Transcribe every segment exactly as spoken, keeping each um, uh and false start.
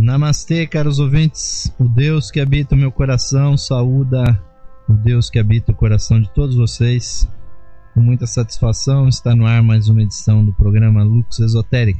Namastê, caros ouvintes. O Deus que habita o meu coração saúda o Deus que habita o coração de todos vocês. Com muita satisfação está no ar mais uma edição do programa Lux Esotérica,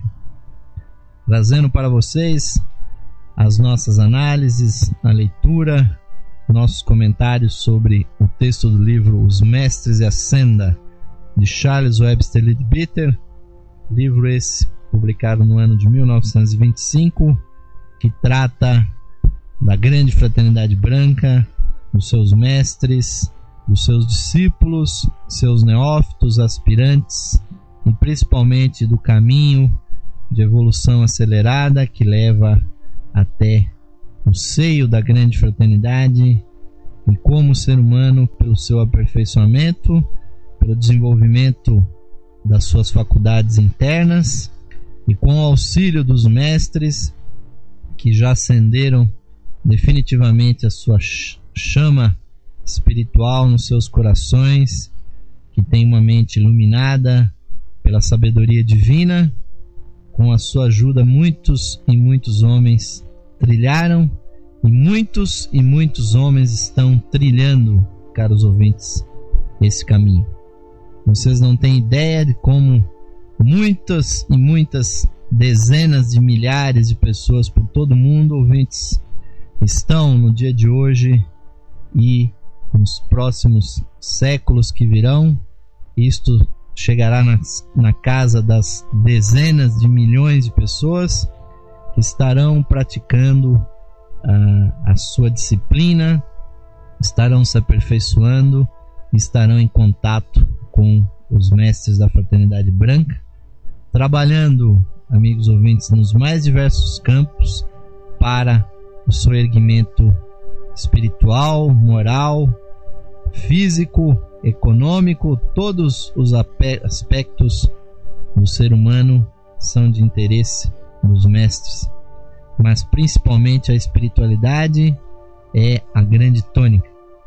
trazendo para vocês as nossas análises, a leitura, nossos comentários sobre o texto do livro Os Mestres e a Senda, de Charles Webster Leadbeater, livro esse publicado no ano de mil novecentos e vinte e cinco, que trata da grande fraternidade branca, dos seus mestres, dos seus discípulos, seus neófitos, aspirantes e principalmente do caminho de evolução acelerada que leva até o seio da grande fraternidade, e como o ser humano, pelo seu aperfeiçoamento, pelo desenvolvimento das suas faculdades internas e com o auxílio dos mestres que já acenderam definitivamente a sua chama espiritual nos seus corações, que tem uma mente iluminada pela sabedoria divina, com a sua ajuda muitos e muitos homens trilharam e muitos e muitos homens estão trilhando, caros ouvintes, esse caminho. Vocês não têm ideia de como muitas e muitas dezenas de milhares de pessoas por todo o mundo, ouvintes, estão no dia de hoje e nos próximos séculos que virão. Isto chegará na, na casa das dezenas de milhões de pessoas que estarão praticando a, a sua disciplina, estarão se aperfeiçoando, estarão em contato com os mestres da fraternidade branca, trabalhando, amigos ouvintes, nos mais diversos campos para o seu erguimento espiritual, moral, físico, econômico. Todos os aspectos do ser humano são de interesse dos mestres, mas principalmente a espiritualidade é a grande tônica.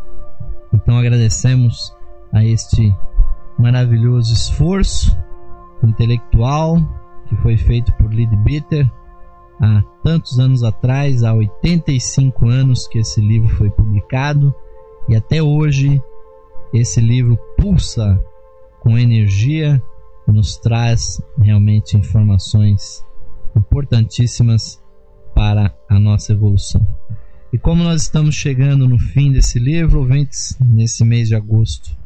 Então agradecemos a este maravilhoso esforço intelectual que foi feito por Leadbeater há tantos anos atrás, há oitenta e cinco anos que esse livro foi publicado, e até hoje esse livro pulsa com energia e nos traz realmente informações importantíssimas para a nossa evolução. E como nós estamos chegando no fim desse livro, ouvintes, nesse mês de agosto,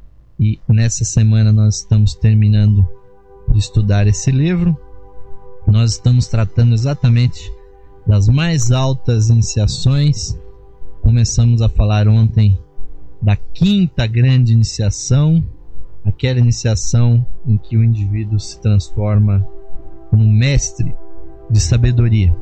e nessa semana nós estamos terminando de estudar esse livro, nós estamos tratando exatamente das mais altas iniciações. Começamos a falar ontem da quinta grande iniciação, aquela iniciação em que o indivíduo se transforma num mestre de sabedoria.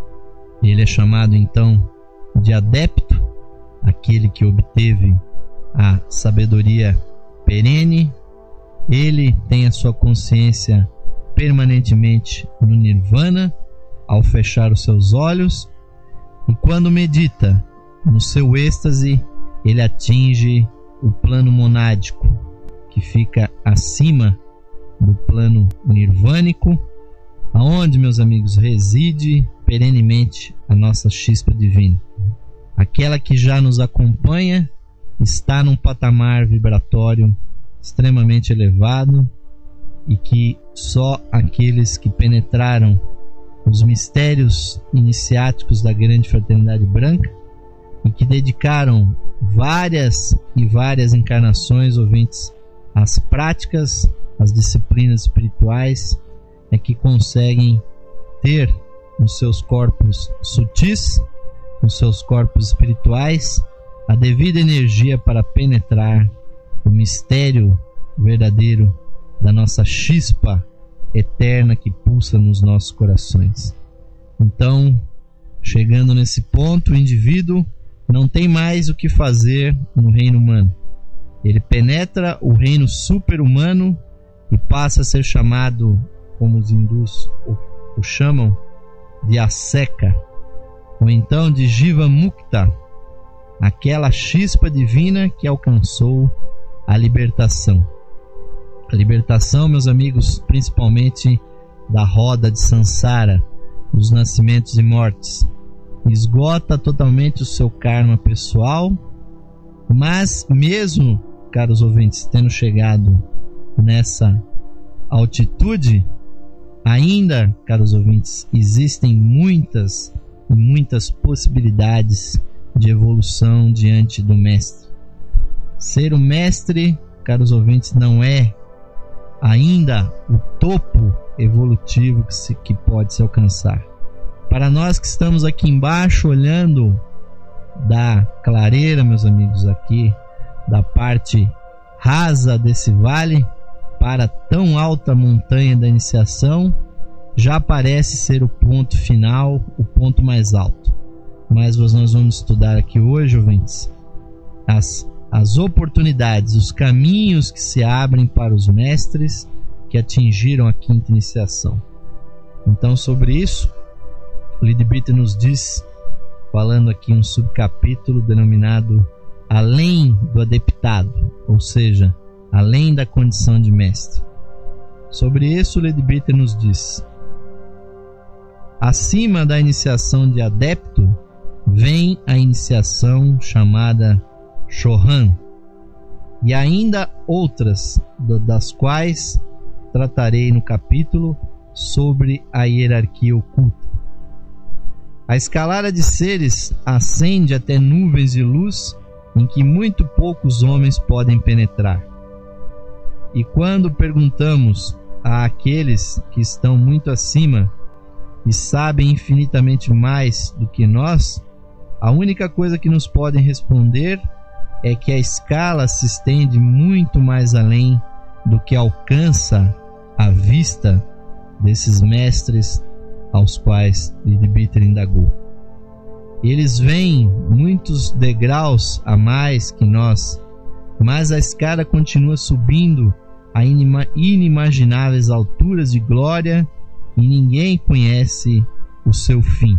Ele é chamado então de adepto, aquele que obteve a sabedoria perene. Ele tem a sua consciência permanentemente no nirvana ao fechar os seus olhos, e quando medita no seu êxtase, ele atinge o plano monádico, que fica acima do plano nirvânico, aonde, meus amigos, reside perenemente a nossa chispa divina. Aquela que já nos acompanha está num patamar vibratório extremamente elevado, e que só aqueles que penetraram os mistérios iniciáticos da grande fraternidade branca e que dedicaram várias e várias encarnações, ouvintes, às práticas, às disciplinas espirituais, é que conseguem ter nos seus corpos sutis, nos seus corpos espirituais, a devida energia para penetrar o mistério verdadeiro da nossa chispa eterna que pulsa nos nossos corações. Então, chegando nesse ponto, o indivíduo não tem mais o que fazer no reino humano. Ele penetra o reino super-humano e passa a ser chamado, como os hindus o, o chamam, de Aseka, ou então de Jiva Mukta, aquela chispa divina que alcançou a libertação. A libertação, meus amigos, principalmente da roda de Sansara, dos nascimentos e mortes, esgota totalmente o seu karma pessoal, mas mesmo, caros ouvintes, tendo chegado nessa altitude, ainda, caros ouvintes, existem muitas e muitas possibilidades de evolução diante do mestre. Ser o mestre, caros ouvintes, não é ainda o topo evolutivo que, se, que pode se alcançar. Para nós que estamos aqui embaixo, olhando da clareira, meus amigos, aqui da parte rasa desse vale para a tão alta montanha da iniciação, já parece ser o ponto final, o ponto mais alto. Mas nós vamos estudar aqui hoje, ouvintes, as, as oportunidades, os caminhos que se abrem para os mestres que atingiram a quinta iniciação. Então, sobre isso, o Leadbeater nos diz, falando aqui um subcapítulo denominado Além do Adeptado, ou seja, além da condição de mestre. Sobre isso, o Leadbeater nos diz: acima da iniciação de adepto vem a iniciação chamada Shohan, e ainda outras, das quais tratarei no capítulo sobre a hierarquia oculta. A escalada de seres ascende até nuvens de luz em que muito poucos homens podem penetrar. E quando perguntamos a aqueles que estão muito acima e sabem infinitamente mais do que nós, a única coisa que nos podem responder é que a escala se estende muito mais além do que alcança a vista desses mestres aos quais Leadbeater indagou. Eles veem muitos degraus a mais que nós, mas a escada continua subindo a inima- inimagináveis alturas de glória e ninguém conhece o seu fim.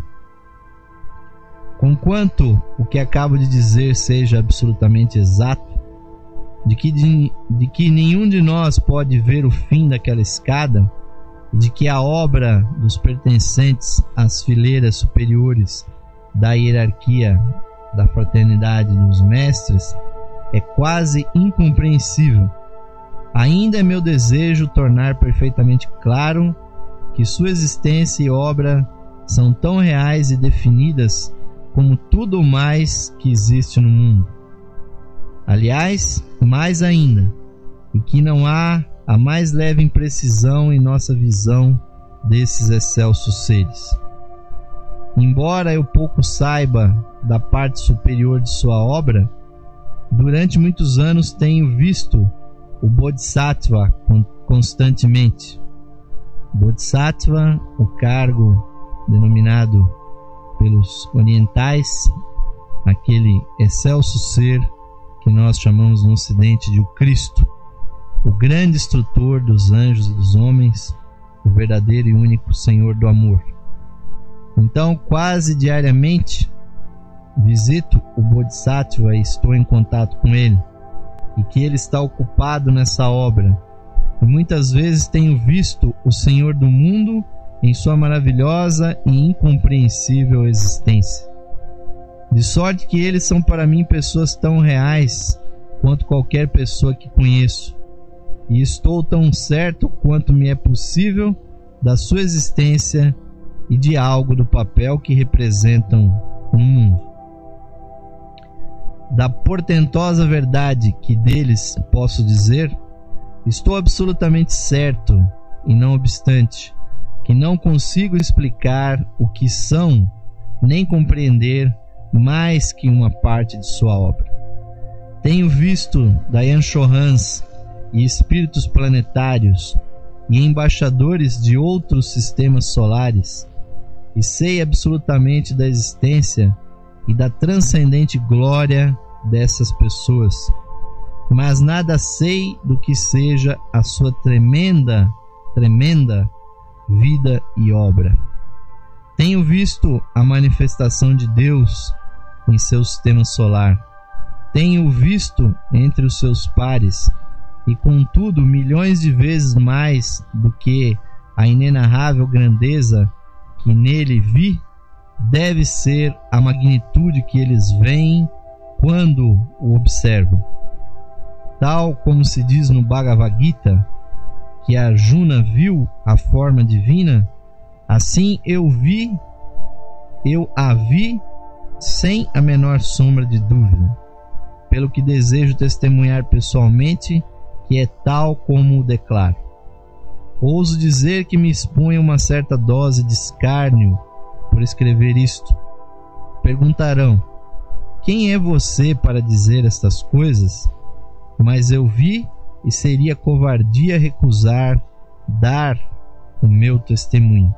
Conquanto o que acabo de dizer seja absolutamente exato, de que, de, de que nenhum de nós pode ver o fim daquela escada, de que a obra dos pertencentes às fileiras superiores da hierarquia da fraternidade dos mestres é quase incompreensível, ainda é meu desejo tornar perfeitamente claro que sua existência e obra são tão reais e definidas como tudo mais que existe no mundo. Aliás, mais ainda, e que não há a mais leve imprecisão em nossa visão desses excelsos seres. Embora eu pouco saiba da parte superior de sua obra, durante muitos anos tenho visto o Bodhisattva constantemente. Bodhisattva, o cargo denominado pelos orientais, aquele excelso ser que nós chamamos no ocidente de o Cristo, o grande instrutor dos anjos e dos homens, o verdadeiro e único Senhor do amor. Então, quase diariamente, visito o Bodhisattva e estou em contato com ele, e que ele está ocupado nessa obra. E muitas vezes tenho visto o Senhor do mundo em sua maravilhosa e incompreensível existência. De sorte que eles são para mim pessoas tão reais quanto qualquer pessoa que conheço, e estou tão certo quanto me é possível da sua existência e de algo do papel que representam no mundo. Da portentosa verdade que deles posso dizer, estou absolutamente certo, e não obstante, que não consigo explicar o que são, nem compreender mais que uma parte de sua obra. Tenho visto Dayan Shohans e espíritos planetários e embaixadores de outros sistemas solares, e sei absolutamente da existência e da transcendente glória dessas pessoas, mas nada sei do que seja a sua tremenda, tremenda vida e obra. Tenho visto a manifestação de Deus em seu sistema solar, tenho visto entre os seus pares, e contudo milhões de vezes mais do que a inenarrável grandeza que nele vi deve ser a magnitude que eles veem quando o observam. Tal como se diz no Bhagavad Gita, que Arjuna viu a forma divina, assim eu vi, eu a vi sem a menor sombra de dúvida, pelo que desejo testemunhar pessoalmente que é tal como o declaro. Ouso dizer que me exponho a uma certa dose de escárnio por escrever isto. Perguntarão: quem é você para dizer estas coisas? Mas eu vi e seria covardia recusar dar o meu testemunho.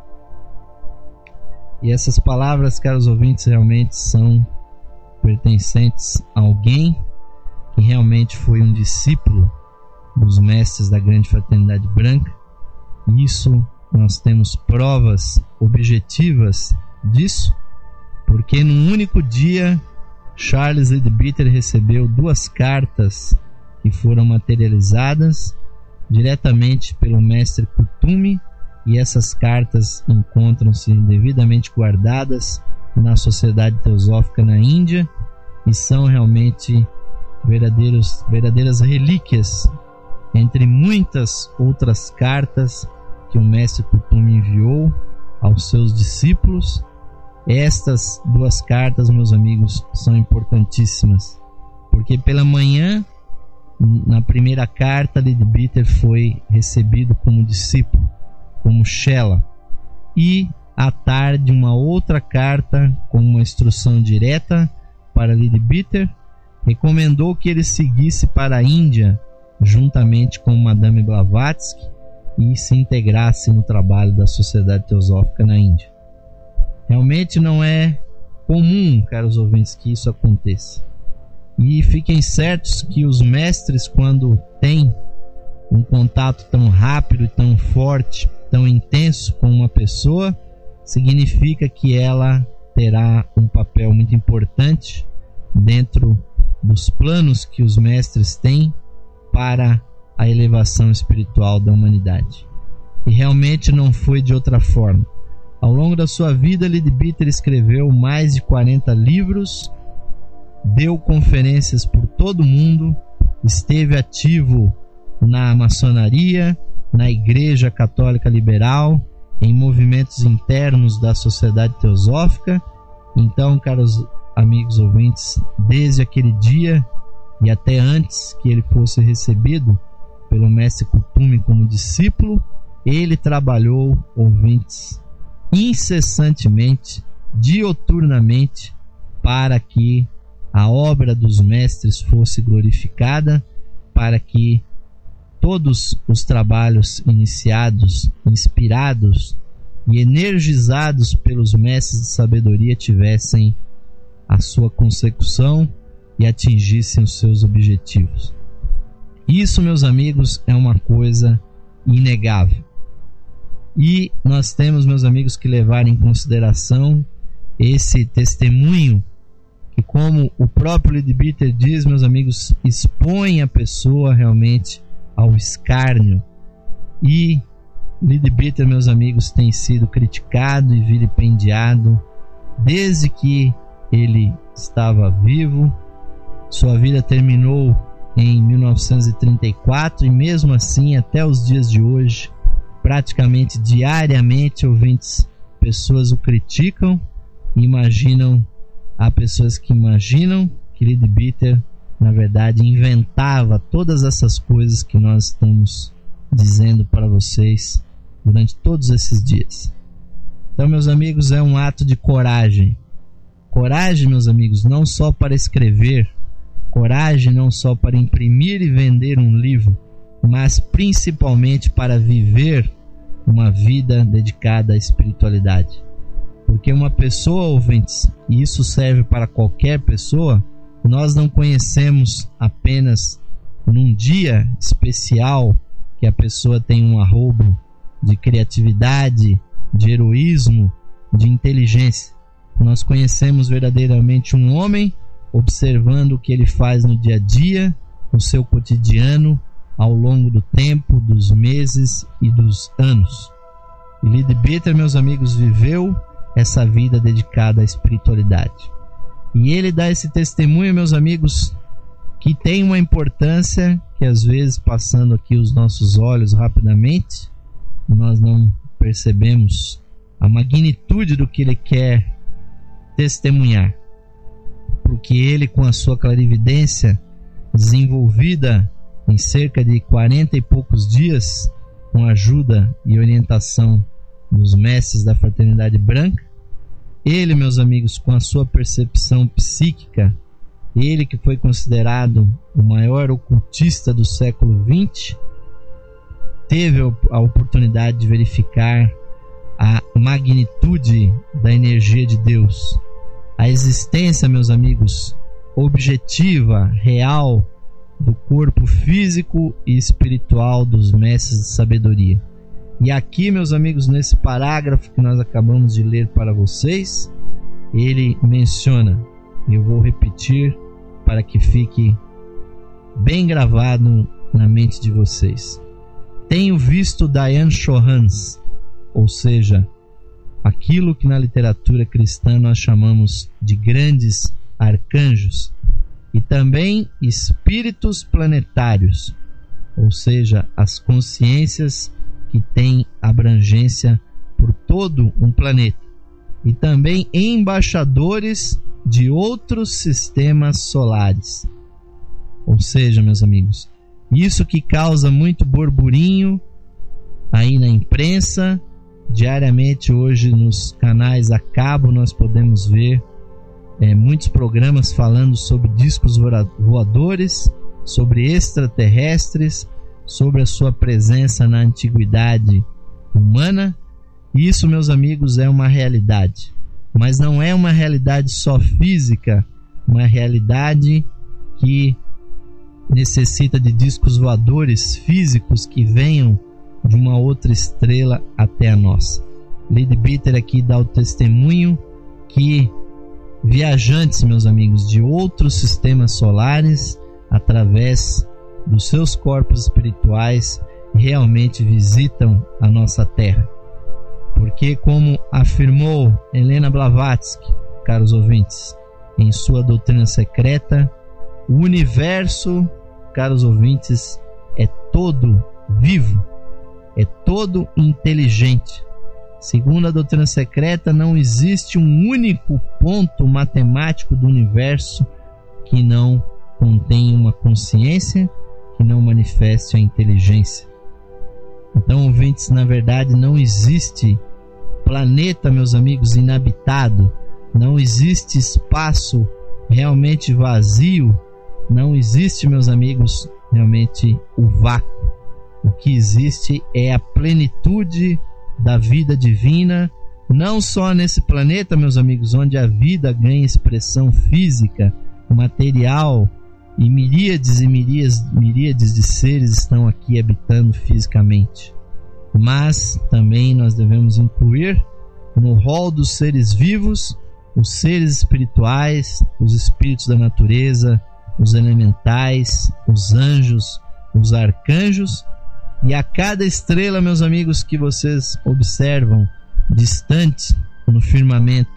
E essas palavras, caros ouvintes, realmente são pertencentes a alguém que realmente foi um discípulo dos mestres da Grande Fraternidade Branca. E isso nós temos provas objetivas disso, porque num único dia Charles Leadbeater recebeu duas cartas que foram materializadas diretamente pelo mestre Kuthumi, e essas cartas encontram-se devidamente guardadas na Sociedade Teosófica na Índia e são realmente verdadeiros, verdadeiras relíquias entre muitas outras cartas que o mestre Kuthumi enviou aos seus discípulos. Estas duas cartas, meus amigos, são importantíssimas, porque pela manhã, na primeira carta, Leadbeater foi recebido como discípulo, como Shela, e à tarde uma outra carta com uma instrução direta para Leadbeater recomendou que ele seguisse para a Índia juntamente com Madame Blavatsky e se integrasse no trabalho da Sociedade Teosófica na Índia. Realmente não é comum, caros ouvintes, que isso aconteça. E fiquem certos que os mestres, quando têm um contato tão rápido e tão forte, tão intenso com uma pessoa, significa que ela terá um papel muito importante dentro dos planos que os mestres têm para a elevação espiritual da humanidade. E realmente não foi de outra forma. Ao longo da sua vida, Leadbeater escreveu mais de quarenta livros, deu conferências por todo o mundo, esteve ativo na maçonaria, na Igreja Católica Liberal, em movimentos internos da Sociedade Teosófica. Então, caros amigos ouvintes, desde aquele dia e até antes que ele fosse recebido pelo mestre Kuthumi como discípulo, ele trabalhou, ouvintes, incessantemente, dioturnamente, para que a obra dos mestres fosse glorificada, para que todos os trabalhos iniciados, inspirados e energizados pelos mestres de sabedoria tivessem a sua consecução e atingissem os seus objetivos. Isso, meus amigos, é uma coisa inegável. E nós temos, meus amigos, que levar em consideração esse testemunho que, como o próprio Leadbeater diz, meus amigos, expõe a pessoa realmente ao escárnio. E Leadbeater, meus amigos, tem sido criticado e vilipendiado desde que ele estava vivo. Sua vida terminou em mil novecentos e trinta e quatro e mesmo assim, até os dias de hoje, praticamente diariamente, ouvintes, pessoas o criticam e imaginam, há pessoas que imaginam que Leadbeater, na verdade, inventava todas essas coisas que nós estamos dizendo para vocês durante todos esses dias. Então, meus amigos, é um ato de coragem. Coragem, meus amigos, não só para escrever, coragem não só para imprimir e vender um livro, mas principalmente para viver uma vida dedicada à espiritualidade. Porque uma pessoa, ouvintes, e isso serve para qualquer pessoa, nós não conhecemos apenas num dia especial que a pessoa tem um arrobo de criatividade, de heroísmo, de inteligência. Nós conhecemos verdadeiramente um homem observando o que ele faz no dia a dia, no seu cotidiano, ao longo do tempo, dos meses e dos anos. E Leadbeater, meus amigos, viveu essa vida dedicada à espiritualidade. E ele dá esse testemunho, meus amigos, que tem uma importância que às vezes, passando aqui os nossos olhos rapidamente, nós não percebemos a magnitude do que ele quer testemunhar. Porque ele, com a sua clarividência desenvolvida em cerca de quarenta e poucos dias, com a ajuda e orientação dos mestres da Fraternidade Branca, ele, meus amigos, com a sua percepção psíquica, ele que foi considerado o maior ocultista do século vinte, teve a oportunidade de verificar a magnitude da energia de Deus, a existência, meus amigos, objetiva, real, do corpo físico e espiritual dos mestres de sabedoria. E aqui, meus amigos, nesse parágrafo que nós acabamos de ler para vocês, ele menciona, e eu vou repetir para que fique bem gravado na mente de vocês. Tenho visto Dayan Chohans, ou seja, aquilo que na literatura cristã nós chamamos de grandes arcanjos, e também espíritos planetários, ou seja, as consciências que têm abrangência por todo um planeta, e também embaixadores de outros sistemas solares. Ou seja, meus amigos, isso que causa muito burburinho aí na imprensa, diariamente hoje nos canais a cabo nós podemos ver É, muitos programas falando sobre discos voadores, sobre extraterrestres, sobre a sua presença na antiguidade humana. Isso, meus amigos, é uma realidade, mas não é uma realidade só física, uma realidade que necessita de discos voadores físicos que venham de uma outra estrela até a nossa. Leadbeater aqui dá o testemunho que viajantes, meus amigos, de outros sistemas solares, através dos seus corpos espirituais, realmente visitam a nossa Terra. Porque, como afirmou Helena Blavatsky, caros ouvintes, em sua doutrina secreta, o universo, caros ouvintes, é todo vivo, é todo inteligente. Segundo a doutrina secreta, não existe um único ponto matemático do universo que não contenha uma consciência, que não manifeste a inteligência. Então, ouvintes, na verdade não existe planeta, meus amigos, inabitado, não existe espaço realmente vazio, não existe, meus amigos, realmente o vácuo. O que existe é a plenitude da vida divina, não só nesse planeta, meus amigos, onde a vida ganha expressão física, material, e miríades e miríades, miríades de seres estão aqui habitando fisicamente. Mas também nós devemos incluir no rol dos seres vivos os seres espirituais, os espíritos da natureza, os elementais, os anjos, os arcanjos. E a cada estrela, meus amigos, que vocês observam distante no firmamento,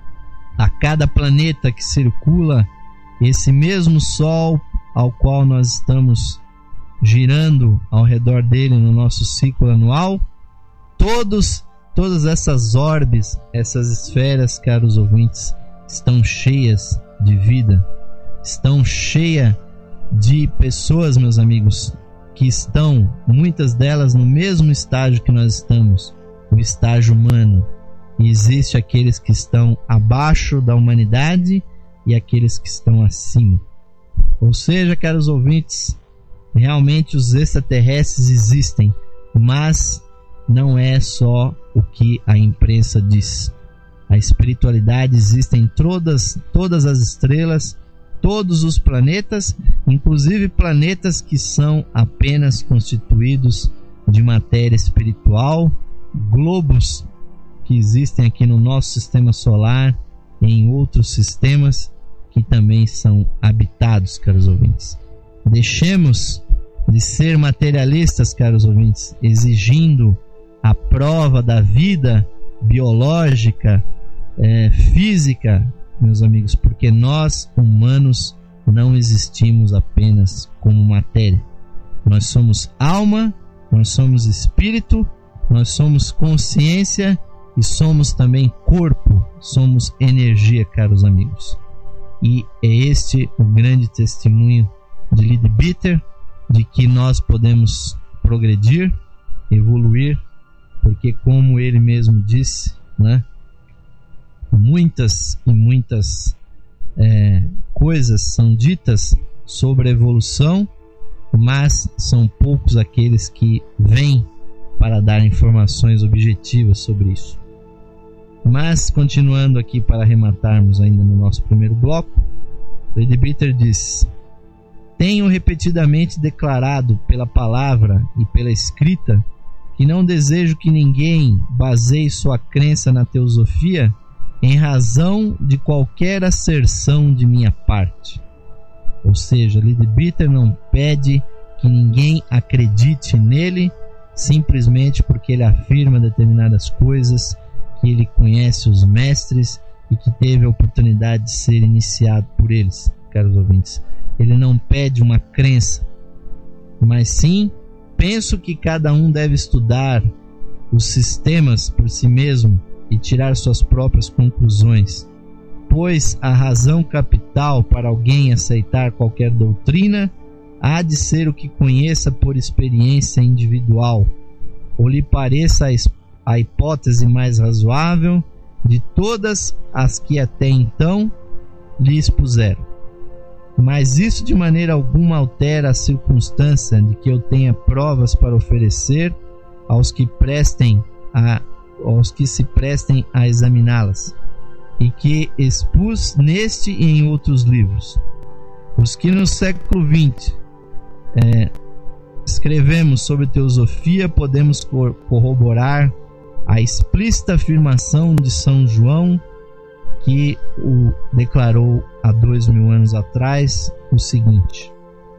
a cada planeta que circula esse mesmo Sol ao qual nós estamos girando ao redor dele no nosso ciclo anual, todos, todas essas orbes, essas esferas, caros ouvintes, estão cheias de vida, estão cheias de pessoas, meus amigos, que estão, muitas delas, no mesmo estágio que nós estamos, o estágio humano. E existe aqueles que estão abaixo da humanidade e aqueles que estão acima. Ou seja, caros ouvintes, realmente os extraterrestres existem, mas não é só o que a imprensa diz. A espiritualidade existe em todas, todas as estrelas, todos os planetas, inclusive planetas que são apenas constituídos de matéria espiritual, globos que existem aqui no nosso sistema solar e em outros sistemas que também são habitados, caros ouvintes. Deixemos de ser materialistas, caros ouvintes, exigindo a prova da vida biológica, é, física, meus amigos, porque nós, humanos, não existimos apenas como matéria. Nós somos alma, nós somos espírito, nós somos consciência e somos também corpo, somos energia, caros amigos. E é este o grande testemunho de Leadbeater, de que nós podemos progredir, evoluir, porque como ele mesmo disse, né, muitas e muitas é, coisas são ditas sobre a evolução, mas são poucos aqueles que vêm para dar informações objetivas sobre isso. Mas, continuando aqui para arrematarmos ainda no nosso primeiro bloco, Leadbeater diz: tenho repetidamente declarado pela palavra e pela escrita que não desejo que ninguém baseie sua crença na teosofia em razão de qualquer asserção de minha parte. Ou seja, Leadbeater não pede que ninguém acredite nele simplesmente porque ele afirma determinadas coisas, que ele conhece os mestres e que teve a oportunidade de ser iniciado por eles, caros ouvintes. Ele não pede uma crença, mas sim, penso que cada um deve estudar os sistemas por si mesmo e tirar suas próprias conclusões, pois a razão capital para alguém aceitar qualquer doutrina há de ser o que conheça por experiência individual, ou lhe pareça a hipótese mais razoável de todas as que até então lhe expuseram. Mas isso de maneira alguma altera a circunstância de que eu tenha provas para oferecer aos que prestem a, aos que se prestem a examiná-las, e que expus neste e em outros livros. Os que no século vinte é, escrevemos sobre teosofia podemos corroborar a explícita afirmação de São João, que o declarou há dois mil anos atrás o seguinte: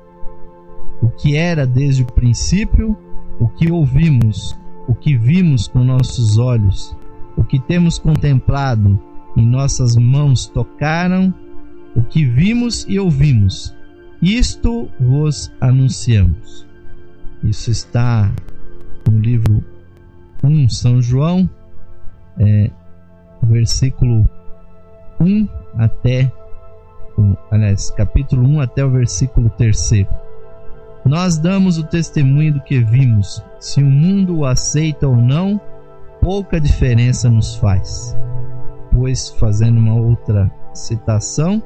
o que era desde o princípio, o que ouvimos, o que vimos com nossos olhos, o que temos contemplado e nossas mãos tocaram, o que vimos e ouvimos, isto vos anunciamos. Isso está no livro um, São João, é, versículo um até, aliás, capítulo um até o versículo três. Nós damos o testemunho do que vimos. Se o mundo o aceita ou não, pouca diferença nos faz. Pois, fazendo uma outra citação,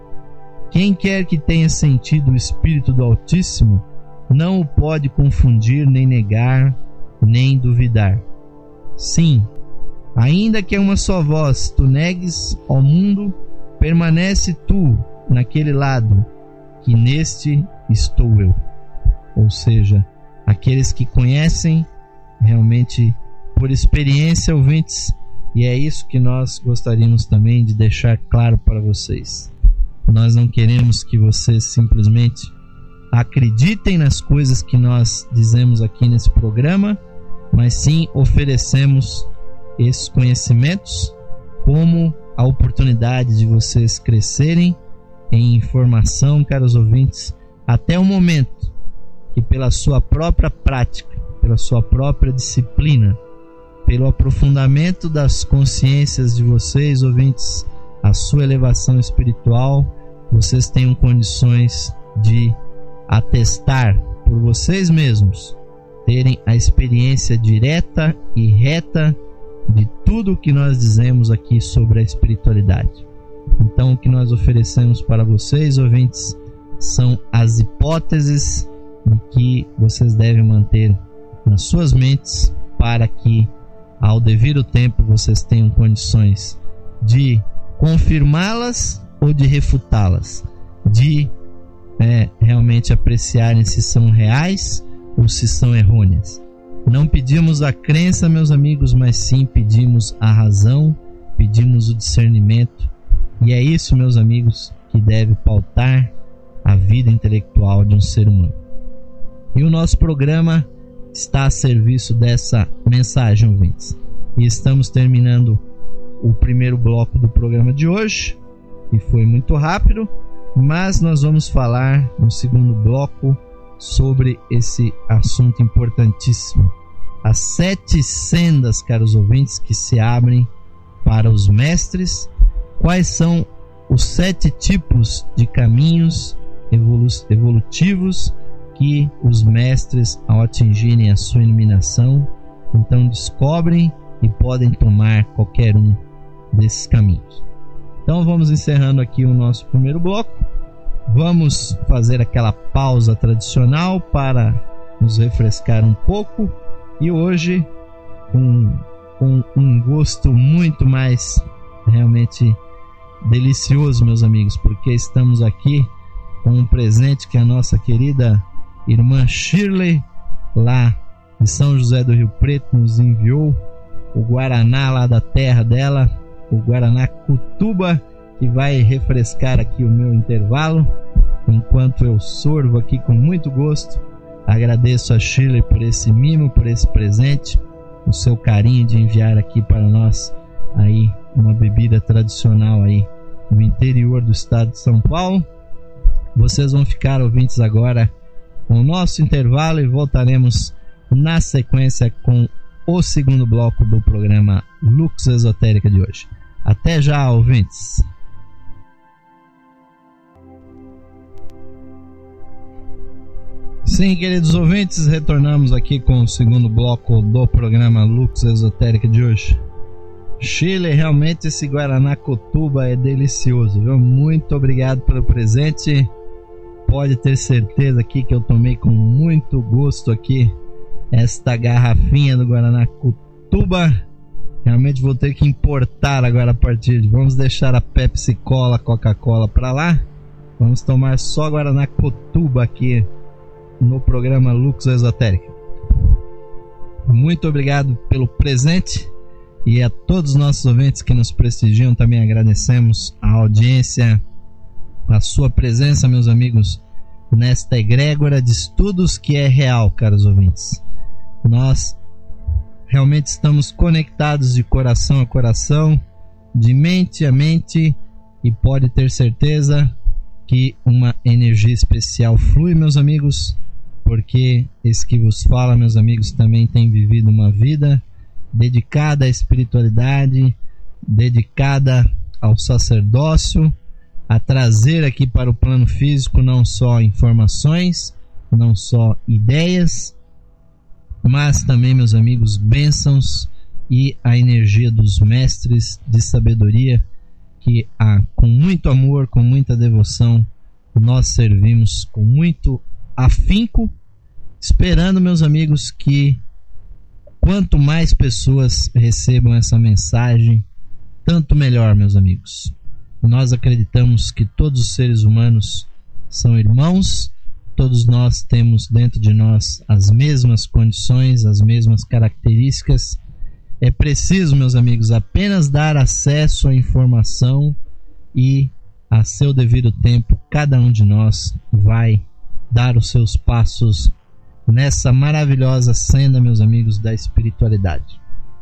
quem quer que tenha sentido o Espírito do Altíssimo não o pode confundir, nem negar, nem duvidar. Sim, ainda que é uma só voz tu negues ao mundo, permanece tu naquele lado, que neste estou eu. Ou seja, aqueles que conhecem realmente por experiência, ouvintes, e é isso que nós gostaríamos também de deixar claro para vocês. Nós não queremos que vocês simplesmente acreditem nas coisas que nós dizemos aqui nesse programa, mas sim oferecemos esses conhecimentos como a oportunidade de vocês crescerem em informação, caros ouvintes, até o momento que pela sua própria prática, pela sua própria disciplina, pelo aprofundamento das consciências de vocês, ouvintes, a sua elevação espiritual, vocês tenham condições de atestar por vocês mesmos, terem a experiência direta e reta de tudo o que nós dizemos aqui sobre a espiritualidade. Então, o que nós oferecemos para vocês, ouvintes, são as hipóteses de que vocês devem manter nas suas mentes para que, ao devido tempo, vocês tenham condições de confirmá-las ou de refutá-las, de é, realmente apreciarem se são reais ou se são errôneas. Não pedimos a crença, meus amigos, mas sim pedimos a razão, pedimos o discernimento, e é isso, meus amigos, que deve pautar a vida intelectual de um ser humano. E o nosso programa está a serviço dessa mensagem, ouvintes. E estamos terminando o primeiro bloco do programa de hoje, e foi muito rápido, mas nós vamos falar no segundo bloco sobre esse assunto importantíssimo. As sete sendas, caros ouvintes, que se abrem para os mestres. Quais são os sete tipos de caminhos evolu- evolutivos que os mestres, ao atingirem a sua iluminação, então descobrem e podem tomar qualquer um desses caminhos. Então vamos encerrando aqui o nosso primeiro bloco. Vamos fazer aquela pausa tradicional para nos refrescar um pouco, e hoje com, com um gosto muito mais realmente delicioso, meus amigos, porque estamos aqui com um presente que a nossa querida irmã Shirley, lá de São José do Rio Preto, nos enviou. O Guaraná lá da terra dela, o Guaraná Cutuba, que vai refrescar aqui o meu intervalo, enquanto eu sorvo aqui com muito gosto. Agradeço a Shirley por esse mimo, por esse presente, o seu carinho de enviar aqui para nós aí uma bebida tradicional aí no interior do estado de São Paulo. Vocês vão ficar, ouvintes, agora com o nosso intervalo e voltaremos na sequência com o segundo bloco do programa Lux Esotérica de hoje. Até já, ouvintes! Sim, queridos ouvintes, retornamos aqui com o segundo bloco do programa Lux Esotérica de hoje. Chile, realmente esse Guaraná Cutuba é delicioso, viu? Muito obrigado pelo presente. Pode ter certeza aqui que eu tomei com muito gosto aqui esta garrafinha do Guaraná Cutuba. Realmente vou ter que importar agora a partir de... Vamos deixar a Pepsi Cola, Coca-Cola para lá. Vamos tomar só Guaraná Cutuba aqui no programa Lux Esotérica. Muito obrigado pelo presente, e a todos os nossos ouvintes que nos prestigiam também agradecemos a audiência, a sua presença, meus amigos, nesta egrégora de estudos que é real, caros ouvintes. Nós realmente estamos conectados de coração a coração, de mente a mente, e pode ter certeza que uma energia especial flui, meus amigos, porque esse que vos fala, meus amigos, também tem vivido uma vida dedicada à espiritualidade, dedicada ao sacerdócio, a trazer aqui para o plano físico não só informações, não só ideias, mas também, meus amigos, bênçãos e a energia dos mestres de sabedoria que, ah, com muito amor, com muita devoção, nós servimos com muito afinco, esperando, meus amigos, que quanto mais pessoas recebam essa mensagem, tanto melhor, meus amigos. Nós acreditamos que todos os seres humanos são irmãos, todos nós temos dentro de nós as mesmas condições, as mesmas características. É preciso, meus amigos, apenas dar acesso à informação, e a seu devido tempo cada um de nós vai dar os seus passos nessa maravilhosa senda, meus amigos, da espiritualidade.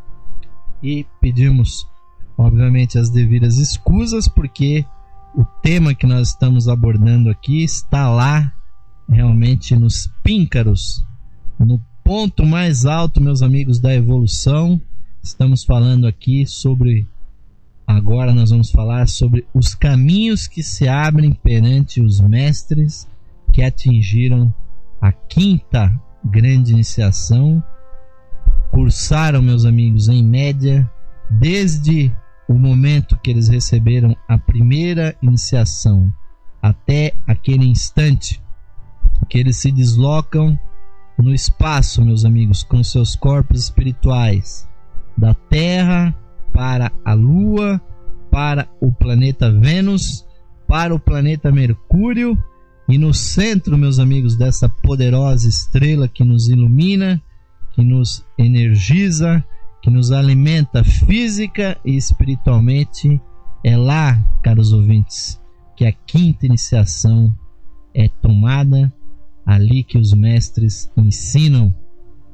E pedimos, obviamente, as devidas escusas, porque o tema que nós estamos abordando aqui está lá realmente nos píncaros, no ponto mais alto, meus amigos, da evolução. Estamos falando aqui sobre, agora nós vamos falar sobre os caminhos que se abrem perante os mestres que atingiram a quinta grande iniciação. Cursaram, meus amigos, em média, desde o momento que eles receberam a primeira iniciação até aquele instante que eles se deslocam no espaço, meus amigos, com seus corpos espirituais, da Terra para a Lua, para o planeta Vênus, para o planeta Mercúrio, e no centro, meus amigos, dessa poderosa estrela que nos ilumina, que nos energiza, que nos alimenta física e espiritualmente, é lá, caros ouvintes, que a quinta iniciação é tomada, ali que os mestres ensinam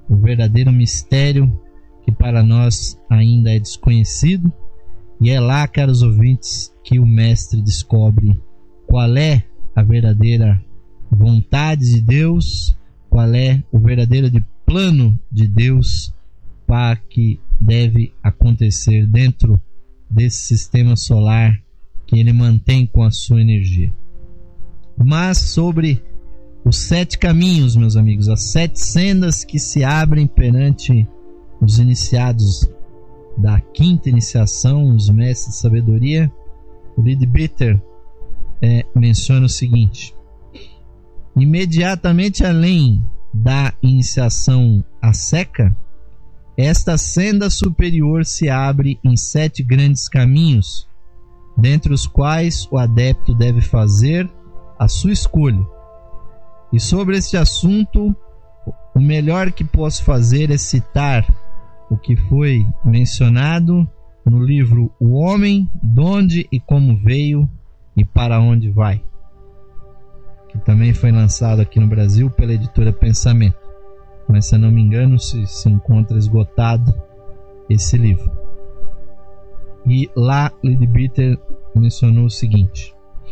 o verdadeiro mistério que para nós ainda é desconhecido. E é lá, caros ouvintes, que o Mestre descobre qual é a verdadeira vontade de Deus, qual é o verdadeiro de plano de Deus para que deve acontecer dentro desse sistema solar que ele mantém com a sua energia. Mas sobre os sete caminhos, meus amigos, as sete sendas que se abrem perante os iniciados da quinta iniciação, os mestres de sabedoria, o Leadbeater é, menciona o seguinte: imediatamente além da iniciação à seca, esta senda superior se abre em sete grandes caminhos, dentre os quais o adepto deve fazer a sua escolha. E sobre este assunto, o melhor que posso fazer é citar o que foi mencionado no livro O Homem, Donde e Como Veio e Para Onde Vai, que também foi lançado aqui no Brasil pela editora Pensamento, mas se eu não me engano se, se encontra esgotado esse livro. E lá Leadbeater mencionou o seguinte: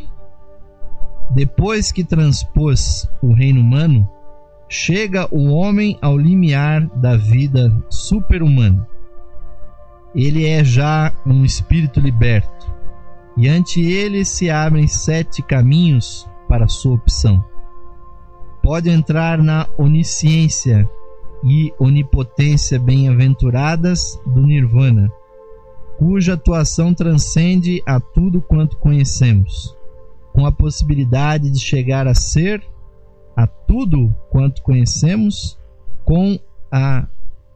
depois que transpôs o reino humano, chega o homem ao limiar da vida super-humana. Ele é já um espírito liberto, e ante ele se abrem sete caminhos para sua opção. Pode entrar na onisciência e onipotência bem-aventuradas do Nirvana, cuja atuação transcende a tudo quanto conhecemos, com a possibilidade de chegar a ser a tudo quanto conhecemos, com a,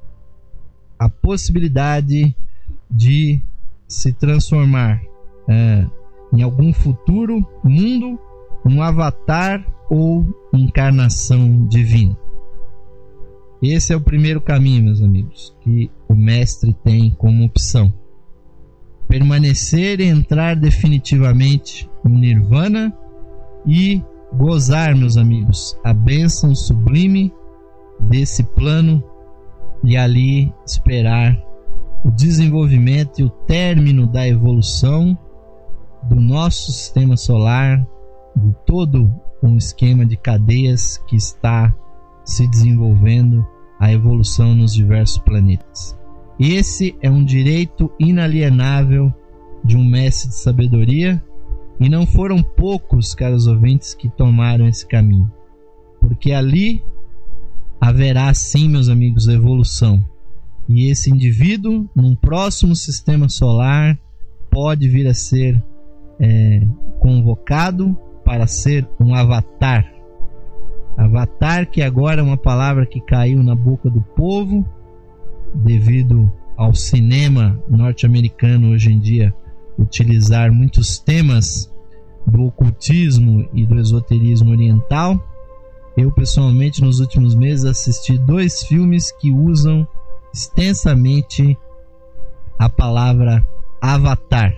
a possibilidade de se transformar é, em algum futuro mundo, um avatar ou encarnação divina. Esse é o primeiro caminho, meus amigos, que o mestre tem como opção: permanecer e entrar definitivamente no Nirvana e gozar, meus amigos, a bênção sublime desse plano, e ali esperar o desenvolvimento e o término da evolução do nosso sistema solar, de todo um esquema de cadeias que está se desenvolvendo, a evolução nos diversos planetas. Esse é um direito inalienável de um mestre de sabedoria, e não foram poucos, caros ouvintes, que tomaram esse caminho, porque ali haverá sim, meus amigos, evolução, e esse indivíduo num próximo sistema solar pode vir a ser é, convocado para ser um avatar. Avatar, que agora é uma palavra que caiu na boca do povo devido ao cinema norte-americano hoje em dia utilizar muitos temas do ocultismo e do esoterismo oriental. Eu pessoalmente nos últimos meses assisti dois filmes que usam extensamente a palavra avatar.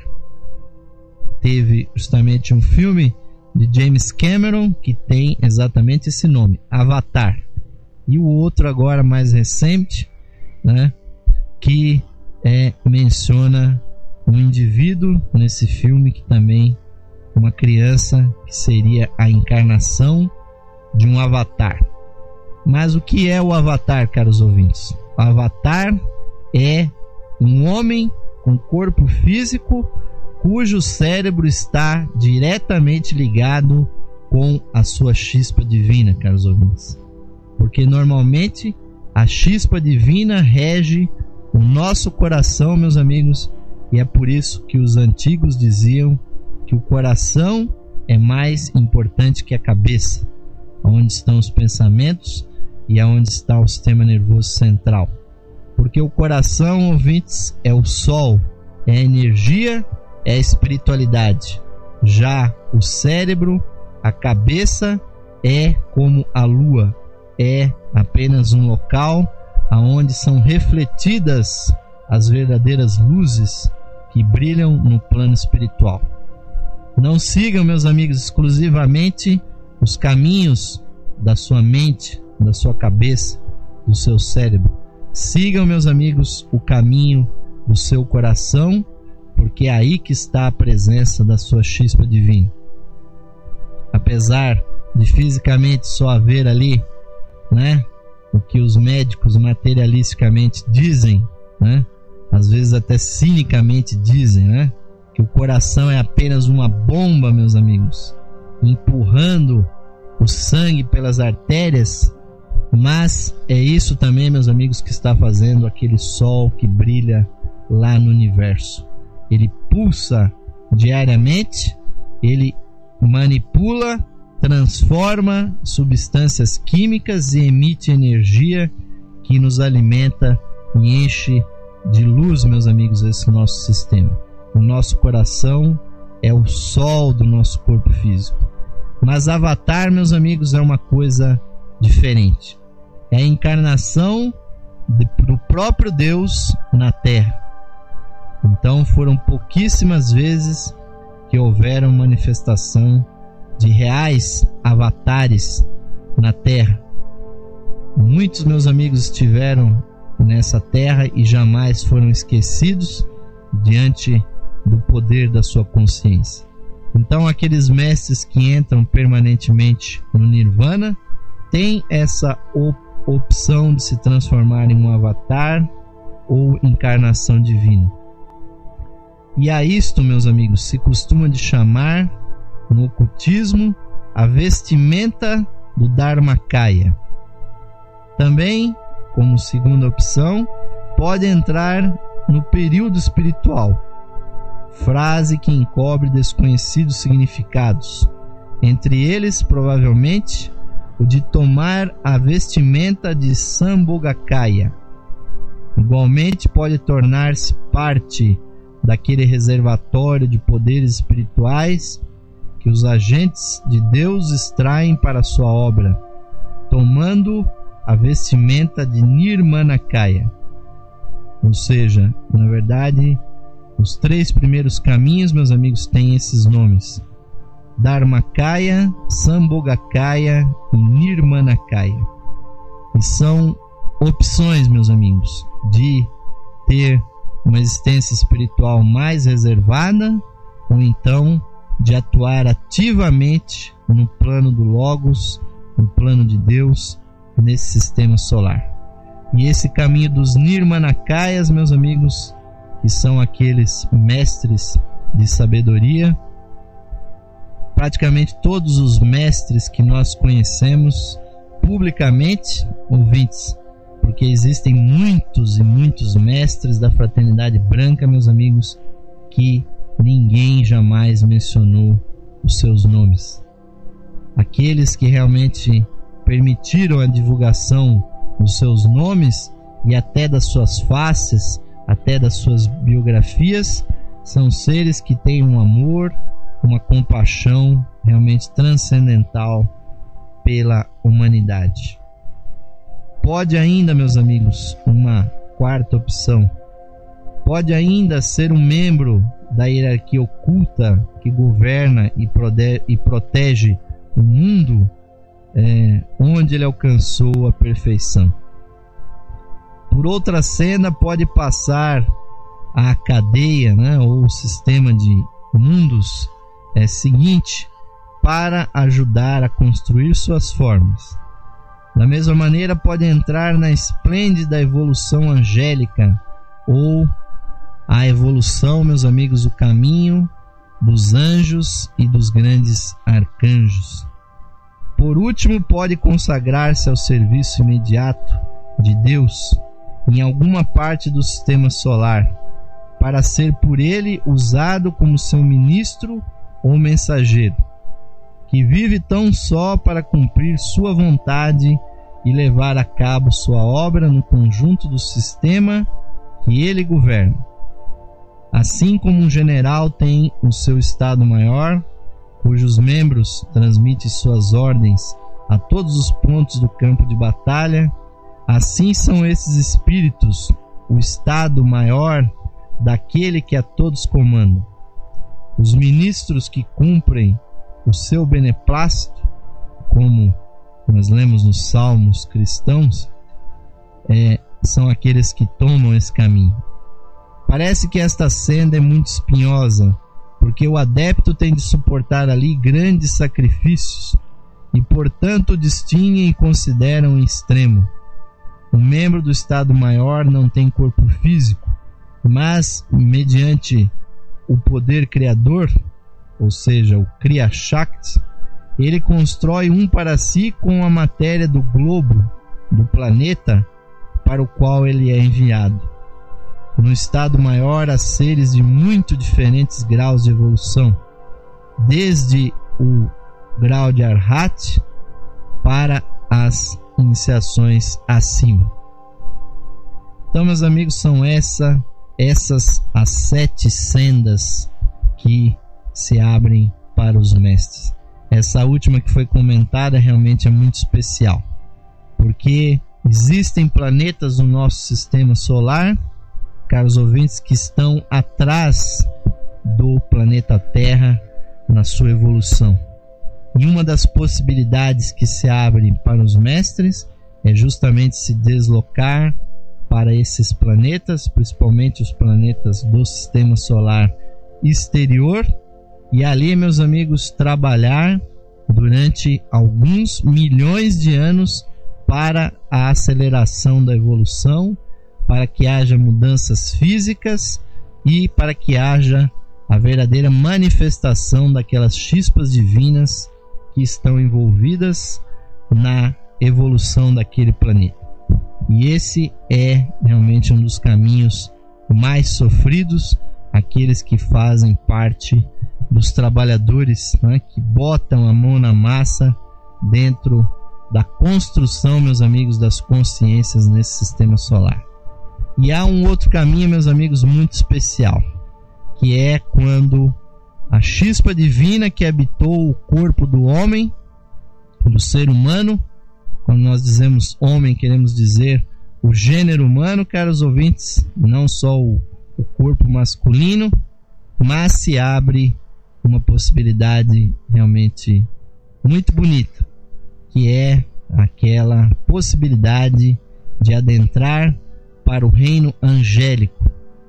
Teve justamente um filme de James Cameron que tem exatamente esse nome, Avatar, e o outro agora mais recente, né, que é, menciona um indivíduo nesse filme que também uma criança que seria a encarnação de um avatar. Mas o que é o avatar, caros ouvintes? O avatar é um homem com corpo físico cujo cérebro está diretamente ligado com a sua chispa divina, caros ouvintes. Porque normalmente a chispa divina rege o nosso coração, meus amigos, e é por isso que os antigos diziam que o coração é mais importante que a cabeça, onde estão os pensamentos e aonde está o sistema nervoso central. Porque o coração, ouvintes, é o sol, é a energia, é a espiritualidade. Já o cérebro, a cabeça, é como a lua, é apenas um local aonde são refletidas as verdadeiras luzes que brilham no plano espiritual. Não sigam, meus amigos, exclusivamente os caminhos da sua mente, da sua cabeça, do seu cérebro. Sigam, meus amigos, o caminho do seu coração, porque é aí que está a presença da sua chispa divina. Apesar de fisicamente só haver ali, né, o que os médicos materialisticamente dizem, né, às vezes até cinicamente dizem, né, que o coração é apenas uma bomba, meus amigos, empurrando o sangue pelas artérias, mas é isso também, meus amigos, que está fazendo aquele sol que brilha lá no universo. Ele pulsa diariamente, ele manipula, transforma substâncias químicas e emite energia que nos alimenta e enche de luz, meus amigos, esse nosso sistema. O nosso coração é o sol do nosso corpo físico. Mas Avatar, meus amigos, é uma coisa diferente. É a encarnação de, do próprio Deus na Terra. Então foram pouquíssimas vezes que houveram manifestação de reais avatares na Terra. Muitos, meus amigos, estiveram nessa Terra e jamais foram esquecidos diante do poder da sua consciência. Então aqueles mestres que entram permanentemente no Nirvana têm essa op- opção de se transformar em um avatar ou encarnação divina. E a isto, meus amigos, se costuma de chamar no ocultismo a vestimenta do Dharmakaya. Também, como segunda opção, pode entrar no período espiritual, frase que encobre desconhecidos significados, entre eles provavelmente o de tomar a vestimenta de Sambhogakaya. Igualmente pode tornar-se parte daquele reservatório de poderes espirituais que os agentes de Deus extraem para sua obra, tomando a vestimenta de Nirmanakaya. Ou seja, na verdade, os três primeiros caminhos, meus amigos, têm esses nomes: Dharmakaya, Sambhogakaya e Nirmanakaya. E são opções, meus amigos, de ter uma existência espiritual mais reservada, ou então de atuar ativamente no plano do Logos, no plano de Deus, nesse sistema solar. E esse caminho dos Nirmanakayas, meus amigos, que são aqueles mestres de sabedoria, praticamente todos os mestres que nós conhecemos publicamente, ouvintes, porque existem muitos e muitos mestres da fraternidade branca, meus amigos, que ninguém jamais mencionou os seus nomes. Aqueles que realmente permitiram a divulgação dos seus nomes e até das suas faces, até das suas biografias, são seres que têm um amor, uma compaixão realmente transcendental pela humanidade. Pode ainda, meus amigos, uma quarta opção. Pode ainda ser um membro da hierarquia oculta que governa e, prode- e protege o mundo, é, onde ele alcançou a perfeição. Por outra cena, pode passar a cadeia, né, ou o sistema de mundos é, seguinte para ajudar a construir suas formas. Da mesma maneira, pode entrar na esplêndida evolução angélica, ou a evolução, meus amigos, o caminho dos anjos e dos grandes arcanjos. Por último, pode consagrar-se ao serviço imediato de Deus em alguma parte do sistema solar, para ser por ele usado como seu ministro ou mensageiro, que vive tão só para cumprir sua vontade e levar a cabo sua obra no conjunto do sistema que ele governa. Assim como um general tem o seu estado maior, cujos membros transmitem suas ordens a todos os pontos do campo de batalha, assim são esses espíritos o estado maior daquele que a todos comanda. Os ministros que cumprem o seu beneplácito, como nós lemos nos salmos cristãos, é, são aqueles que tomam esse caminho. Parece que esta senda é muito espinhosa, porque o adepto tem de suportar ali grandes sacrifícios e, portanto, distinguem e consideram extremo. O membro do Estado Maior não tem corpo físico, mas, mediante o poder criador, ou seja, o Kriya Shakti, ele constrói um para si com a matéria do globo, do planeta para o qual ele é enviado. No Estado Maior há seres de muito diferentes graus de evolução, desde o grau de Arhat para as iniciações acima. Então, meus amigos, são essa, essas as sete sendas que se abrem para os mestres. Essa última que foi comentada realmente é muito especial, porque existem planetas no nosso sistema solar, caros ouvintes, que estão atrás do planeta Terra na sua evolução. E uma das possibilidades que se abre para os mestres é justamente se deslocar para esses planetas, principalmente os planetas do sistema solar exterior, e ali, meus amigos, trabalhar durante alguns milhões de anos para a aceleração da evolução, para que haja mudanças físicas e para que haja a verdadeira manifestação daquelas chispas divinas que estão envolvidas na evolução daquele planeta. E esse é realmente um dos caminhos mais sofridos, aqueles que fazem parte dos trabalhadores, né, que botam a mão na massa dentro da construção, meus amigos, das consciências nesse sistema solar. E há um outro caminho, meus amigos, muito especial, que é quando a chispa divina que habitou o corpo do homem, do ser humano, quando nós dizemos homem, queremos dizer o gênero humano, caros ouvintes, não só o, o corpo masculino, mas se abre uma possibilidade realmente muito bonita, que é aquela possibilidade de adentrar para o reino angélico.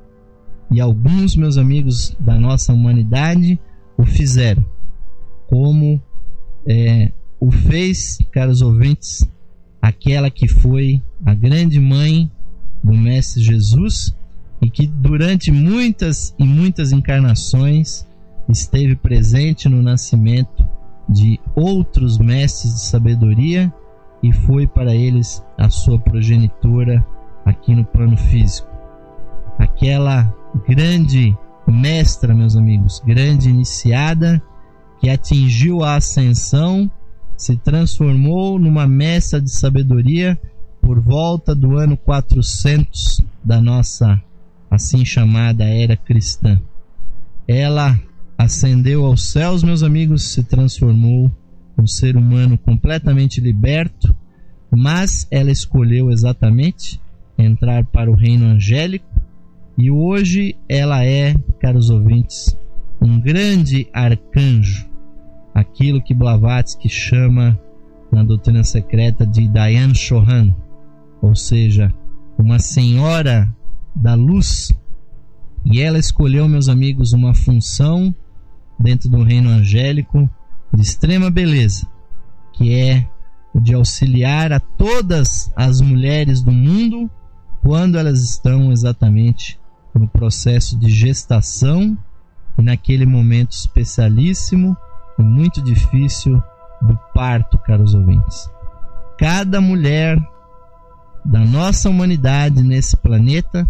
E alguns, meus amigos, da nossa humanidade o fizeram, como é, o fez, caros ouvintes, aquela que foi a grande mãe do Mestre Jesus e que durante muitas e muitas encarnações esteve presente no nascimento de outros mestres de sabedoria e foi para eles a sua progenitora aqui no plano físico. Aquela grande mestra, meus amigos, grande iniciada, que atingiu a ascensão, se transformou numa mestra de sabedoria por volta do ano quatrocentos da nossa assim chamada era cristã. Ela ascendeu aos céus, meus amigos, se transformou um ser humano completamente liberto, mas ela escolheu exatamente entrar para o reino angélico e hoje ela é, caros ouvintes, um grande arcanjo, aquilo que Blavatsky chama na doutrina secreta de Dayan Chohan, ou seja, uma senhora da luz. E ela escolheu, meus amigos, uma função dentro do reino angélico de extrema beleza, que é o de auxiliar a todas as mulheres do mundo quando elas estão exatamente no processo de gestação e naquele momento especialíssimo e muito difícil do parto, caros ouvintes. Cada mulher da nossa humanidade nesse planeta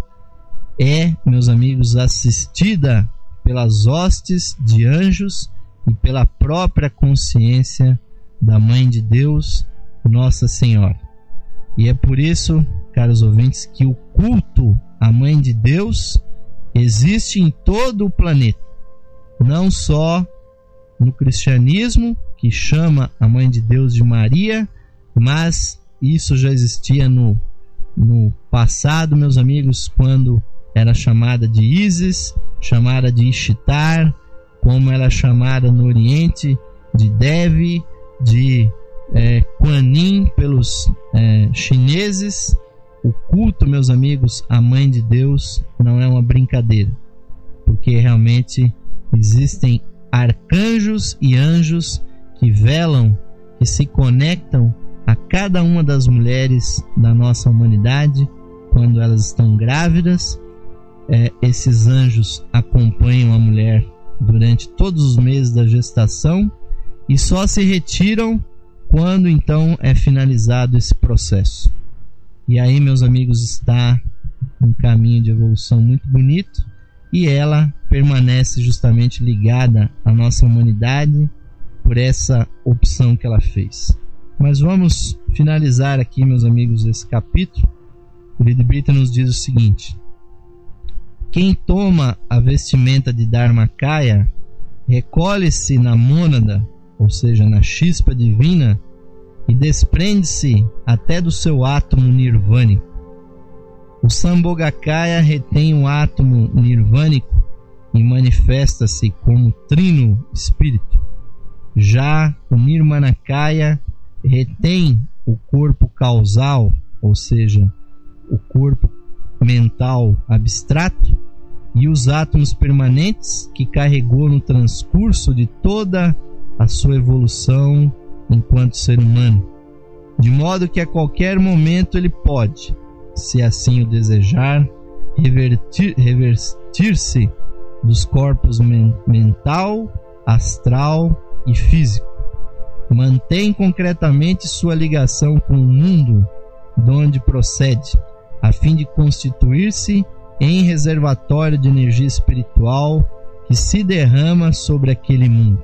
é, meus amigos, assistida pelas hostes de anjos e pela própria consciência da Mãe de Deus, Nossa Senhora. E é por isso, caros ouvintes, que o culto à Mãe de Deus existe em todo o planeta, não só no cristianismo, que chama a Mãe de Deus de Maria, mas isso já existia no, no passado, meus amigos, quando era chamada de Isis, chamada de Ishtar, como era chamada no Oriente de Devi, de é, Kuan Yin pelos é, chineses, o culto, meus amigos, à Mãe de Deus não é uma brincadeira, porque realmente existem arcanjos e anjos que velam, que se conectam a cada uma das mulheres da nossa humanidade quando elas estão grávidas. É, esses anjos acompanham a mulher durante todos os meses da gestação e só se retiram quando então é finalizado esse processo. E aí, meus amigos, está um caminho de evolução muito bonito, e ela permanece justamente ligada à nossa humanidade por essa opção que ela fez. Mas vamos finalizar aqui, meus amigos, esse capítulo. O Lidbrita nos diz o seguinte: quem toma a vestimenta de Dharmakaya recolhe-se na mônada, ou seja, na chispa divina, e desprende-se até do seu átomo nirvânico. O Sambhogakaya retém o átomo nirvânico e manifesta-se como trino espírito. Já o Nirmanakaya retém o corpo causal, ou seja, o corpo mental abstrato, e os átomos permanentes que carregou no transcurso de toda a sua evolução enquanto ser humano, de modo que a qualquer momento ele pode, se assim o desejar, revertir, revertir-se dos corpos men- mental, astral e físico. Mantém concretamente sua ligação com o mundo de onde procede, a fim de constituir-se em reservatório de energia espiritual que se derrama sobre aquele mundo.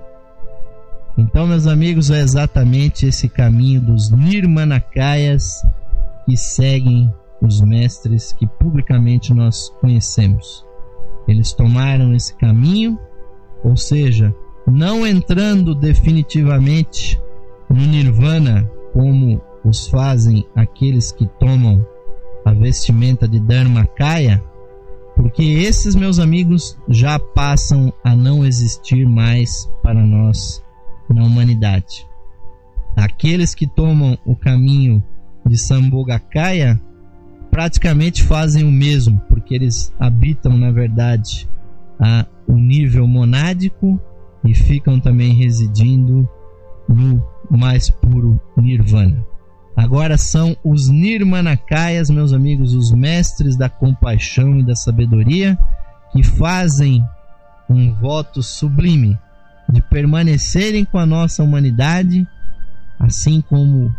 Então, meus amigos, é exatamente esse caminho dos Nirmanakayas que seguem os mestres que publicamente nós conhecemos. Eles tomaram esse caminho, ou seja, não entrando definitivamente no Nirvana como os fazem aqueles que tomam a vestimenta de Dharmakaya, porque esses, meus amigos, já passam a não existir mais para nós na humanidade. Aqueles que tomam o caminho de Sambhogakaya praticamente fazem o mesmo, porque eles habitam, na verdade, a, o nível monádico e ficam também residindo no mais puro Nirvana. Agora são os Nirmanakayas, meus amigos, os mestres da compaixão e da sabedoria, que fazem um voto sublime de permanecerem com a nossa humanidade, assim como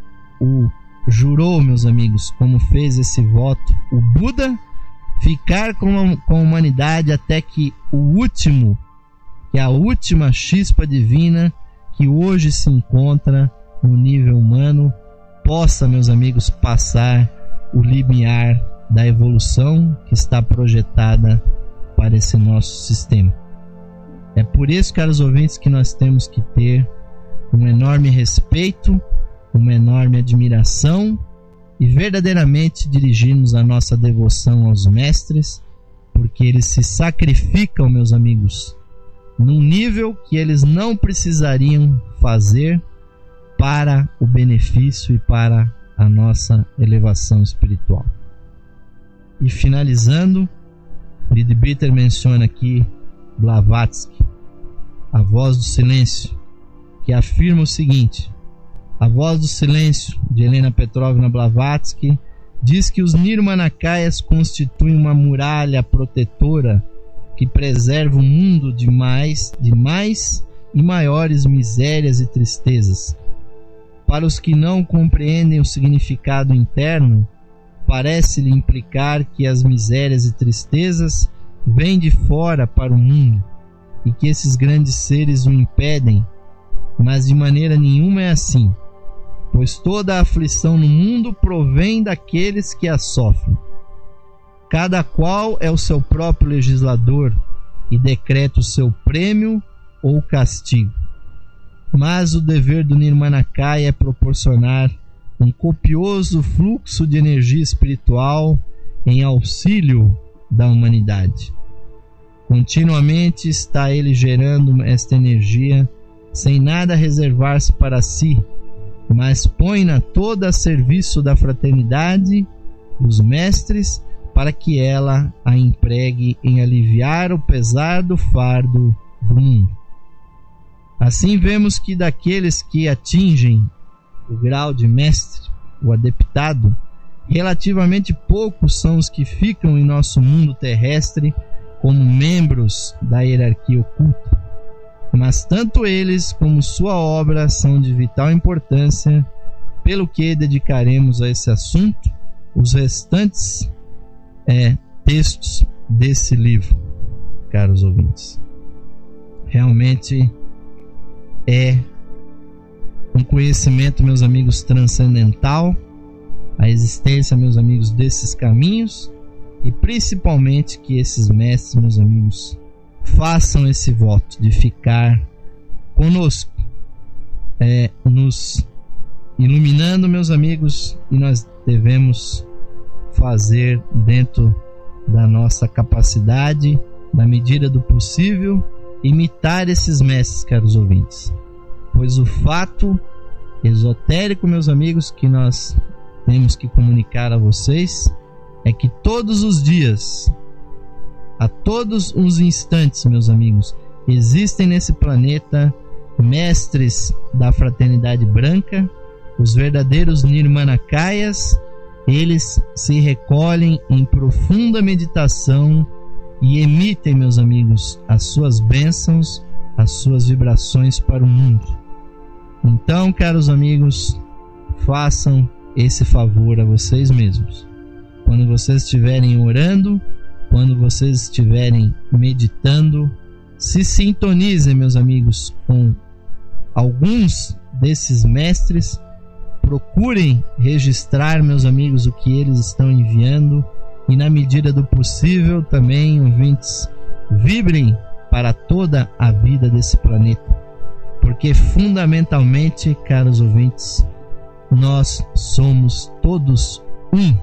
o jurou, meus amigos, como fez esse voto o Buda, ficar com a, com a humanidade até que o último, que é a última chispa divina que hoje se encontra no nível humano, possa, meus amigos, passar o limiar da evolução que está projetada para esse nosso sistema. É por isso, caros ouvintes, que nós temos que ter um enorme respeito, uma enorme admiração e verdadeiramente dirigirmos a nossa devoção aos mestres, porque eles se sacrificam, meus amigos, num nível que eles não precisariam fazer para o benefício e para a nossa elevação espiritual. E finalizando, Lidbiter menciona aqui Blavatsky, a voz do silêncio, que afirma o seguinte: a voz do silêncio, de Helena Petrovna Blavatsky, diz que os Nirmanakayas constituem uma muralha protetora que preserva o mundo de mais, de mais e maiores misérias e tristezas. Para os que não compreendem o significado interno, parece-lhe implicar que as misérias e tristezas vêm de fora para o mundo e que esses grandes seres o impedem, mas de maneira nenhuma é assim, pois toda a aflição no mundo provém daqueles que a sofrem. Cada qual é o seu próprio legislador e decreta o seu prêmio ou castigo. Mas o dever do Nirmanakaya é proporcionar um copioso fluxo de energia espiritual em auxílio da humanidade. Continuamente está ele gerando esta energia sem nada reservar-se para si, mas põe-na toda a serviço da fraternidade dos mestres, para que ela a empregue em aliviar o pesado fardo do mundo. Assim vemos que daqueles que atingem o grau de mestre, o adeptado, relativamente poucos são os que ficam em nosso mundo terrestre como membros da hierarquia oculta. Mas tanto eles como sua obra são de vital importância, pelo que dedicaremos a esse assunto os restantes é, textos desse livro, caros ouvintes. Realmente é um conhecimento, meus amigos, transcendental, a existência, meus amigos, desses caminhos, e principalmente que esses mestres, meus amigos, façam esse voto de ficar conosco, é, nos iluminando, meus amigos, e nós devemos fazer dentro da nossa capacidade, na medida do possível, imitar esses mestres, caros ouvintes. Pois o fato esotérico, meus amigos, que nós temos que comunicar a vocês é que todos os dias, a todos os instantes, meus amigos, existem nesse planeta mestres da fraternidade branca, os verdadeiros Nirmanakayas. Eles se recolhem em profunda meditação e emitem, meus amigos, as suas bênçãos, as suas vibrações para o mundo. Então, caros amigos, façam esse favor a vocês mesmos. Quando vocês estiverem orando, quando vocês estiverem meditando, se sintonizem, meus amigos, com alguns desses mestres. Procurem registrar, meus amigos, o que eles estão enviando, e na medida do possível também, ouvintes, vibrem para toda a vida desse planeta, porque fundamentalmente, caros ouvintes, nós somos todos um,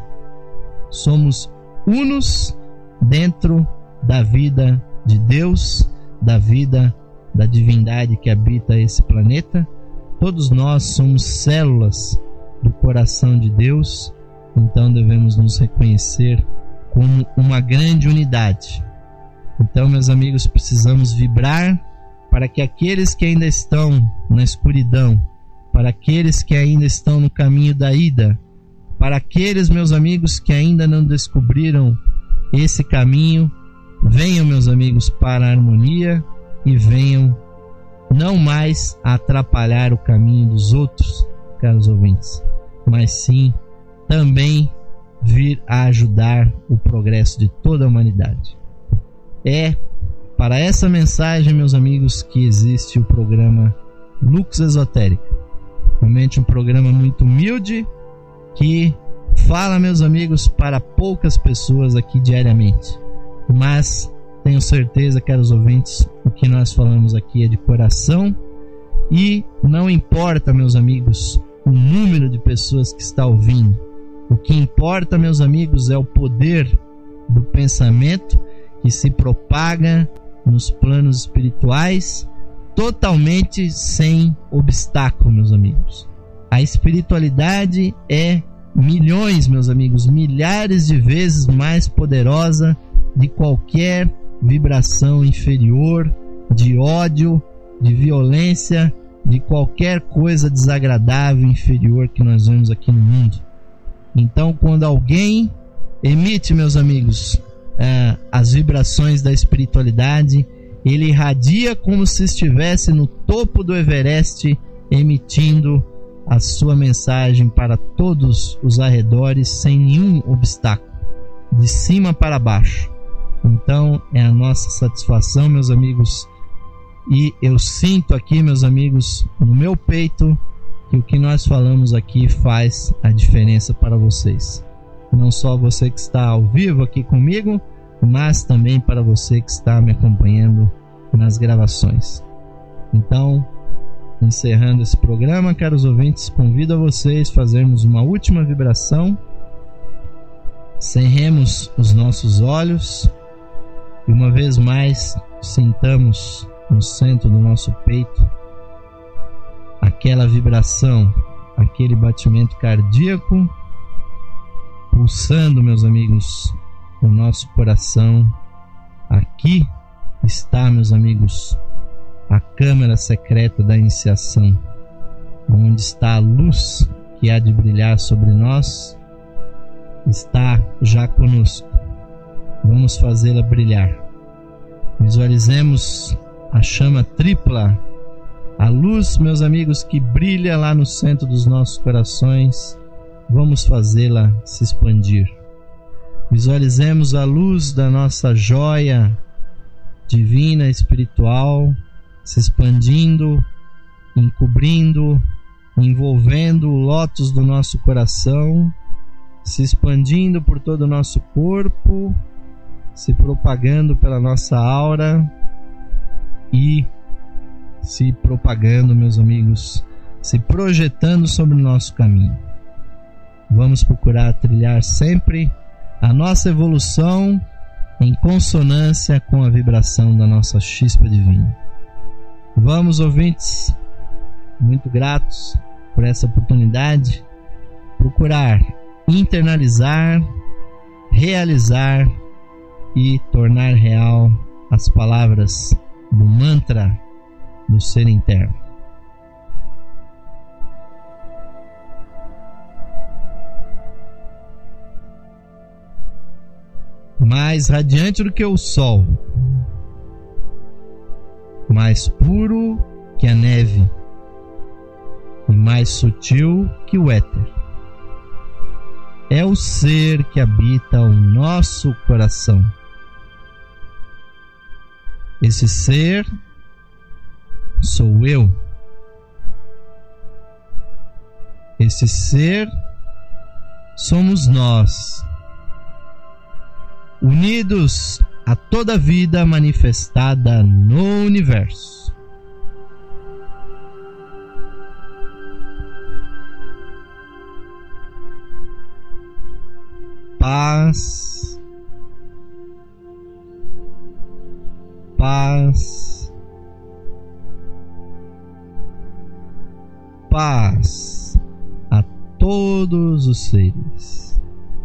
somos unos dentro da vida de Deus, da vida da divindade que habita esse planeta. Todos nós somos células do coração de Deus, então devemos nos reconhecer como uma grande unidade. Então, meus amigos, precisamos vibrar para que aqueles que ainda estão na escuridão, para aqueles que ainda estão no caminho da ida, para aqueles, meus amigos, que ainda não descobriram esse caminho, venham, meus amigos, para a harmonia e venham não mais a atrapalhar o caminho dos outros, caros ouvintes, mas sim também vir a ajudar o progresso de toda a humanidade. É para essa mensagem, meus amigos, que existe o programa Lux Esotérica. Realmente um programa muito humilde, que fala, meus amigos, para poucas pessoas aqui diariamente, mas tenho certeza, caros ouvintes, o que nós falamos aqui é de coração, e não importa, meus amigos, o número de pessoas que está ouvindo. O que importa, meus amigos, é o poder do pensamento que se propaga nos planos espirituais, totalmente sem obstáculo, meus amigos. A espiritualidade é milhões, meus amigos, milhares de vezes mais poderosa de qualquer vibração inferior, de ódio, de violência, de qualquer coisa desagradável, inferior que nós vemos aqui no mundo. Então, quando alguém emite, meus amigos, uh, as vibrações da espiritualidade, ele irradia como se estivesse no topo do Everest, emitindo a sua mensagem para todos os arredores sem nenhum obstáculo, de cima para baixo. Então é a nossa satisfação, meus amigos, e eu sinto aqui, meus amigos, no meu peito, que o que nós falamos aqui faz a diferença para vocês. Não só você que está ao vivo aqui comigo, mas também para você que está me acompanhando nas gravações. Então, encerrando esse programa, caros ouvintes, convido a vocês a fazermos uma última vibração. Cerremos os nossos olhos e uma vez mais sintamos no centro do nosso peito aquela vibração, aquele batimento cardíaco pulsando, meus amigos, o nosso coração. Aqui está, meus amigos, a câmara secreta da iniciação, onde está a luz que há de brilhar sobre nós, está já conosco. Vamos fazê-la brilhar. Visualizemos a chama tripla, a luz, meus amigos, que brilha lá no centro dos nossos corações. Vamos fazê-la se expandir. Visualizemos a luz da nossa joia divina, espiritual, se expandindo, encobrindo, envolvendo o lótus do nosso coração, se expandindo por todo o nosso corpo, se propagando pela nossa aura e se propagando, meus amigos, se projetando sobre o nosso caminho. Vamos procurar trilhar sempre a nossa evolução em consonância com a vibração da nossa chispa divina. Vamos, ouvintes, muito gratos por essa oportunidade, procurar internalizar, realizar e tornar real as palavras do mantra do ser interno. Mais radiante do que o sol, mais puro que a neve e mais sutil que o éter, é o ser que habita o nosso coração. Esse ser sou eu. Esse ser somos nós, unidos a toda a vida manifestada no universo. Paz, paz, paz a todos os seres.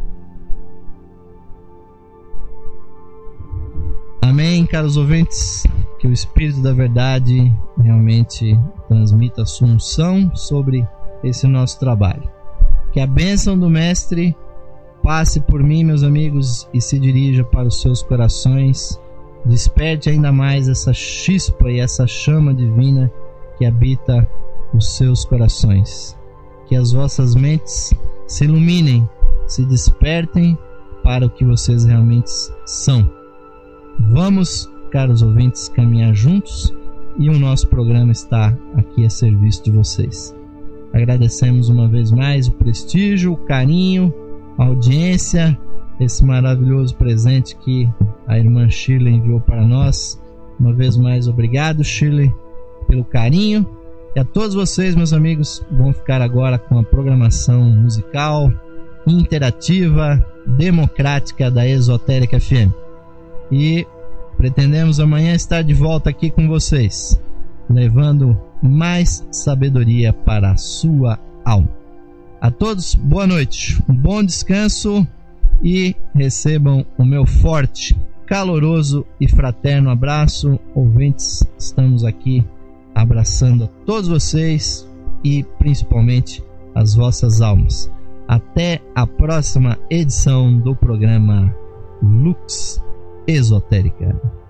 Amém, caros ouvintes, que o Espírito da Verdade realmente transmita a sua unção sobre esse nosso trabalho. Que a bênção do Mestre passe por mim, meus amigos, e se dirija para os seus corações. Desperte ainda mais essa chispa e essa chama divina que habita os seus corações. Que as vossas mentes se iluminem, se despertem para o que vocês realmente são. Vamos, caros ouvintes, caminhar juntos, e o nosso programa está aqui a serviço de vocês. Agradecemos uma vez mais o prestígio, o carinho, a audiência, esse maravilhoso presente que a irmã Shirley enviou para nós. Uma vez mais, obrigado, Shirley, pelo carinho. E a todos vocês, meus amigos, vão ficar agora com a programação musical interativa, democrática da Esotérica F M. E pretendemos amanhã estar de volta aqui com vocês, levando mais sabedoria para a sua alma. A todos, boa noite, um bom descanso e recebam o meu forte, caloroso e fraterno abraço. Ouvintes, estamos aqui abraçando a todos vocês e principalmente as vossas almas. Até a próxima edição do programa Lux Esotérica.